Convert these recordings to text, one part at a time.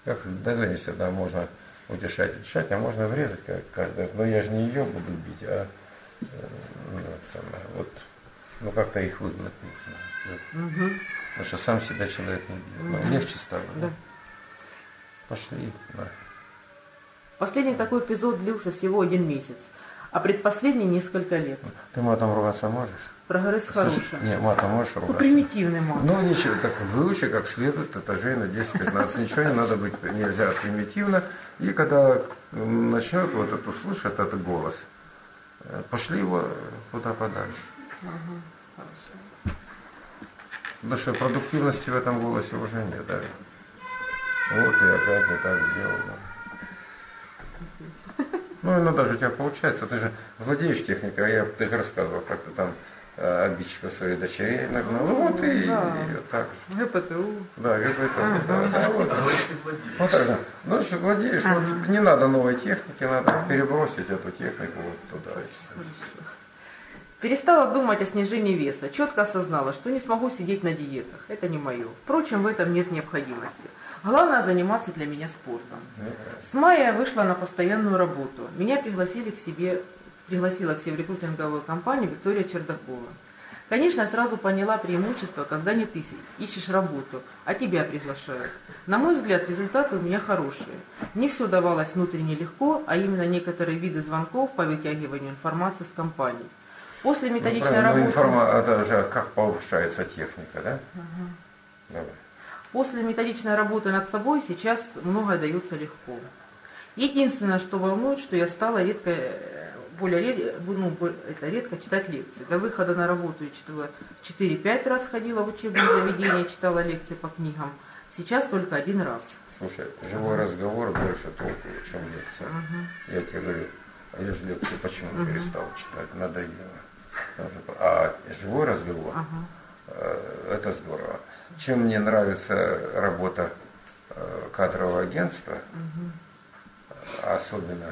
Как договорились, да, можно утешать, а можно врезать каждое. Но я же не ее буду бить, а вот, ну как-то их выгнать нужно. Угу. Потому что сам себя человек не бьет. Ну, легче стало, да? Пошли, да. Последний такой эпизод длился всего 1 месяц, а предпоследний несколько лет. Ты матом ругаться можешь? Прогресс хороший. Не, матом можешь ругаться? Ну, примитивный мат. Ну, ничего, так выучи как следует, этажей на 10-15. Ничего не надо быть, нельзя примитивно. И когда начнет вот это услышать, этот голос, пошли его куда подальше. Потому что продуктивности в этом голосе уже нет, да? Вот и опять не так сделал. Ну, иногда же у тебя получается, ты же владеешь техникой, ты же рассказывал, как ты там обидчиков своих дочерей нагнал. Ну вот и так же. ГПТУ. Да, ГПТУ. Да, вот так же. Ну, что владеешь, вот не надо новой техники, надо перебросить эту технику вот туда. Перестала думать о снижении веса, четко осознала, что не смогу сидеть на диетах. Это не мое. Впрочем, в этом нет необходимости. Главное заниматься для меня спортом. С мая я вышла на постоянную работу. Меня пригласила к себе в рекрутинговую компанию Виктория Чердакова. Конечно, я сразу поняла преимущество, когда не ты ищешь работу, а тебя приглашают. На мой взгляд, результаты у меня хорошие. Не все давалось внутренне легко, а именно некоторые виды звонков по вытягиванию информации с компаний. После методичной работы... Это же как повышается техника, да? Давай. После методичной работы над собой сейчас многое дается легко. Единственное, что волнует, что я стала редко читать лекции. До выхода на работу я читала 4-5 раз, ходила в учебное заведение, читала лекции по книгам. Сейчас только 1 раз. Слушай, живой разговор больше толку, чем лекция. Я тебе говорю, а я же лекции почему перестал читать, надоело. А живой разговор, это здорово. Чем мне нравится работа кадрового агентства, особенно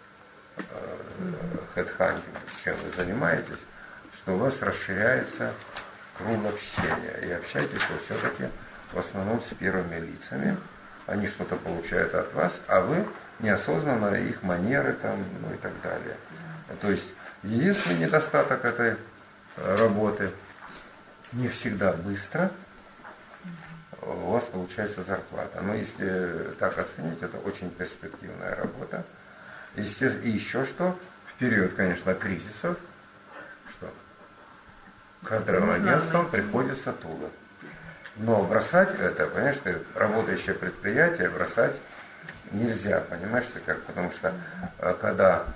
хедхантинг, чем вы занимаетесь, что у вас расширяется круг общения. И общаетесь вы все-таки в основном с первыми лицами. Они что-то получают от вас, а вы неосознанно их манеры там, ну и так далее. То есть единственный недостаток этой работы — не всегда быстро у вас получается зарплата. Но если так оценить, это очень перспективная работа. Естественно, и еще что, в период, конечно, кризисов, что кадровым агентствам приходится туго. Но бросать это, конечно, работающее предприятие бросать нельзя, понимаешь, потому что когда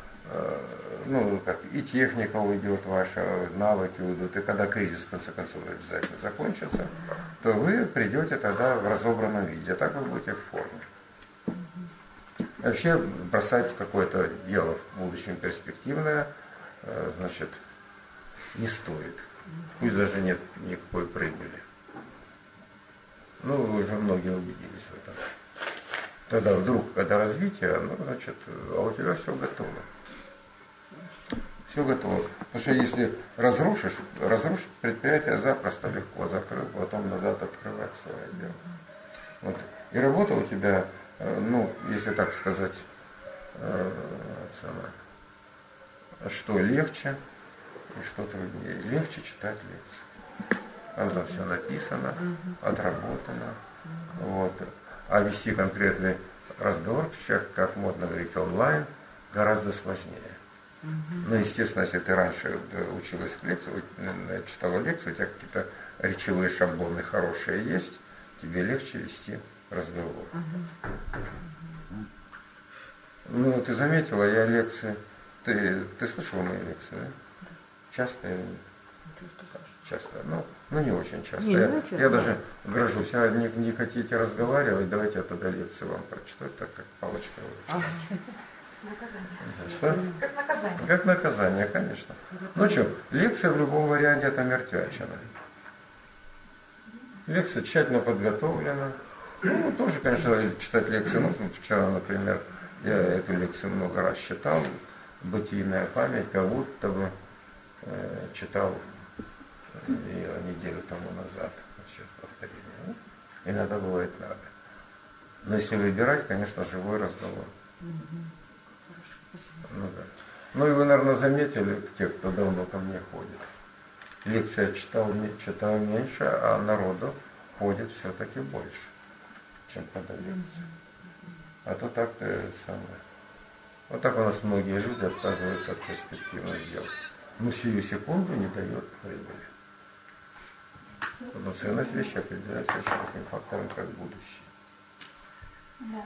и техника уйдет ваша, навыки уйдут, и когда кризис, в конце концов, обязательно закончится, то вы придете тогда в разобранном виде, а так вы будете в форме. Вообще бросать какое-то дело в будущем перспективное, значит, не стоит. Пусть даже нет никакой прибыли. Ну, вы уже многие убедились в этом. Тогда вдруг, когда развитие, значит, а у тебя все готово. Все готово. Потому что если разрушить предприятие запросто легко, закрыл, потом назад открывать свое дело. Вот. И работа у тебя, если так сказать, что легче и что труднее. Легче читать лекции. Там все написано, отработано. Вот. А вести конкретный разговор, как модно говорить, онлайн, гораздо сложнее. Ну, естественно, если ты раньше училась к лекции, читала лекцию, у тебя какие-то речевые шаблоны хорошие есть, тебе легче вести разговор. Ну, ты заметила, я лекции... Ты слышала мои лекции, да? Часто или нет? Часто. Ну, не очень часто. Я даже грожусь, не хотите разговаривать, давайте я тогда лекцию вам прочитаю, так как палочка выручает. Наказание. Что? Как наказание. Как наказание, конечно. Ну что, лекция в любом варианте это мертвячина. Лекция тщательно подготовлена. Ну, тоже, конечно, читать лекции нужно. Вчера, например, я эту лекцию много раз читал. «Бытийная память», как будто бы читал ее неделю тому назад. Сейчас повторение. Иногда бывает надо. Но если выбирать, конечно, живой разговор. Хорошо, спасибо. Ну, да. Ну и вы, наверное, заметили, те, кто давно ко мне ходит. Лекции я читаю меньше, а народу ходит все-таки больше, чем когда лекции. А то так-то самое. Вот так у нас многие люди отказываются от перспективных дел. Ну, сию секунду не дает прибыли. Но ценность вещи определяется еще таким фактором, как будущее. Да.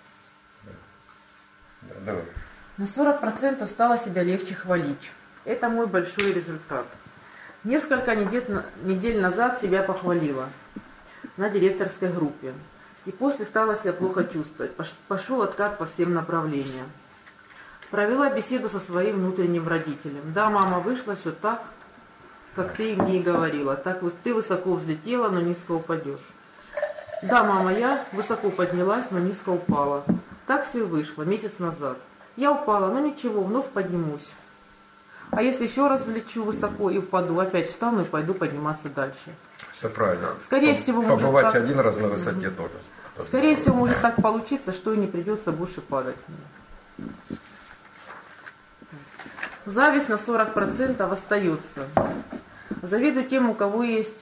Да, давай. На 40% стало себя легче хвалить. Это мой большой результат. Несколько недель назад себя похвалила на директорской группе. И после стала себя плохо чувствовать. Пошел откат по всем направлениям. Провела беседу со своим внутренним родителем. Да, мама, вышло все так, как ты мне и говорила. Так ты высоко взлетела, но низко упадешь. Да, мама, я высоко поднялась, но низко упала. Так все и вышло месяц назад. Я упала, но ничего, вновь поднимусь. А если еще раз взлечу высоко и упаду, опять встану и пойду подниматься дальше. Все правильно. Скорее всего, может побывать так... один раз на высоте тоже. Скорее всего, может так получиться, что и не придется больше падать. Зависть на 40% остается. Завидую тем, у кого есть...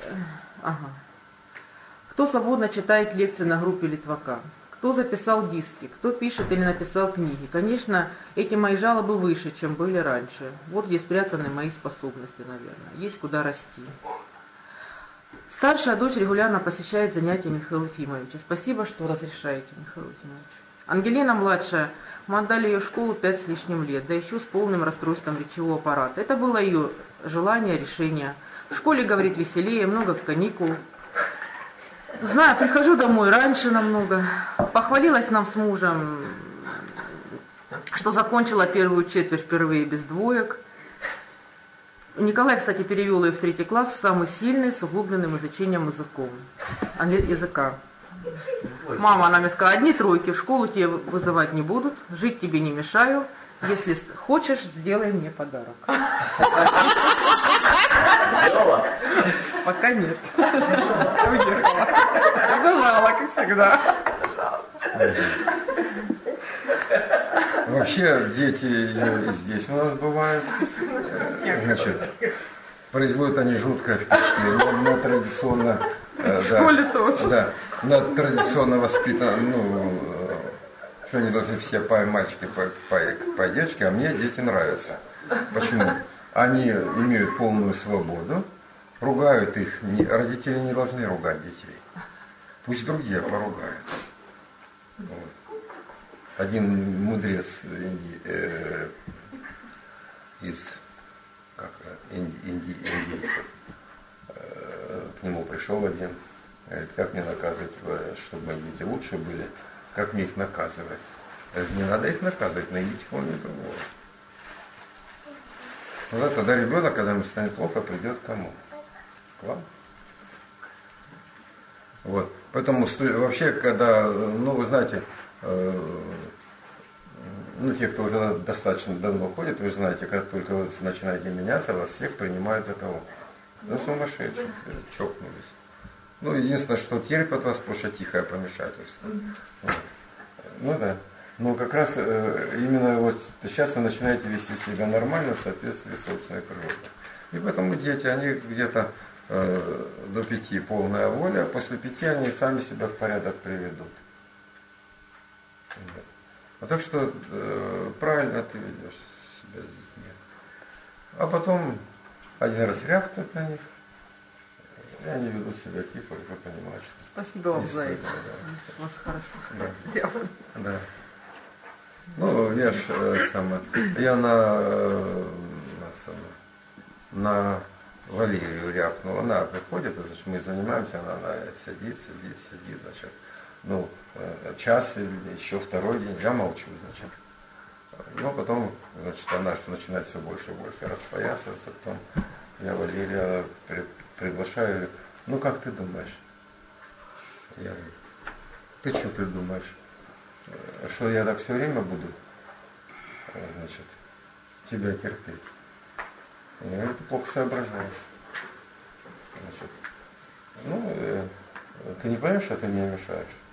Кто свободно читает лекции на группе Литвака, кто записал диски, кто пишет или написал книги. Конечно, эти мои жалобы выше, чем были раньше. Вот где спрятаны мои способности, наверное. Есть куда расти. Старшая дочь регулярно посещает занятия Михаила Ефимовича. Спасибо, что разрешаете, Михаил Ефимович. Ангелина младшая, мы отдали ее в школу 5 с лишним лет, да еще с полным расстройством речевого аппарата. Это было ее желание, решение. В школе, говорит, веселее, много каникул. Знаю, прихожу домой раньше намного. Похвалилась нам с мужем, что закончила первую четверть впервые без двоек. Николай, кстати, перевел ее в 3 класс в самый сильный, с углубленным изучением языка. Мама, она мне сказала, одни тройки, в школу тебе вызывать не будут, жить тебе не мешаю. Если хочешь, сделай мне подарок. Сделала? Пока нет. Уехала. Зажала, как всегда. Вообще дети и здесь у нас бывают. Значит, производят они жуткое впечатление на традиционно... В школе тоже. Да, на традиционно воспитанном, что они должны все по мальчики, по девочке, а мне дети нравятся. Почему? Они имеют полную свободу, ругают их, родители не должны ругать детей. Пусть другие поругают. Вот. Один мудрец из индийцев, к нему пришел один, говорит, как мне наказывать, чтобы мои дети лучше были, как мне их наказывать? Говорит, не надо их наказывать, найдите кого-нибудь другого. Ну да, тогда ребенок, когда ему станет плохо, придет к кому? К вам. Вот. Поэтому вообще, когда, ну вы знаете, ну те, кто уже достаточно давно ходит, вы знаете, когда только вы начинаете меняться, вас всех принимают за кого? За сумасшедших, чокнулись. Ну, единственное, что терпят вас, потому что тихое помешательство. Вот. Ну да. Но как раз именно вот сейчас вы начинаете вести себя нормально в соответствии с собственной природой. И поэтому дети, они где-то до 5 полная воля, а после 5 они сами себя в порядок приведут. Вот. А так что правильно ты ведешь себя с детьми. А потом один раз рявкнуть на них, и они ведут себя тихо, уже понимают, что... Спасибо вам за это. Да. У вас хорошо. Да. Да. Ну, я я на Валерию рявкнул, она приходит, значит, мы занимаемся, она сидит, значит, ну, час или еще второй день, я молчу, значит. Но потом, значит, она начинает все больше и больше распоясываться, потом я Валерия приглашаю, говорю, ну как ты думаешь? Я говорю, ты что ты думаешь? Что я так все время буду, значит, тебя терпеть? Я говорю, ты плохо соображаешь. Значит, ну, ты не понимаешь, что ты мне мешаешь?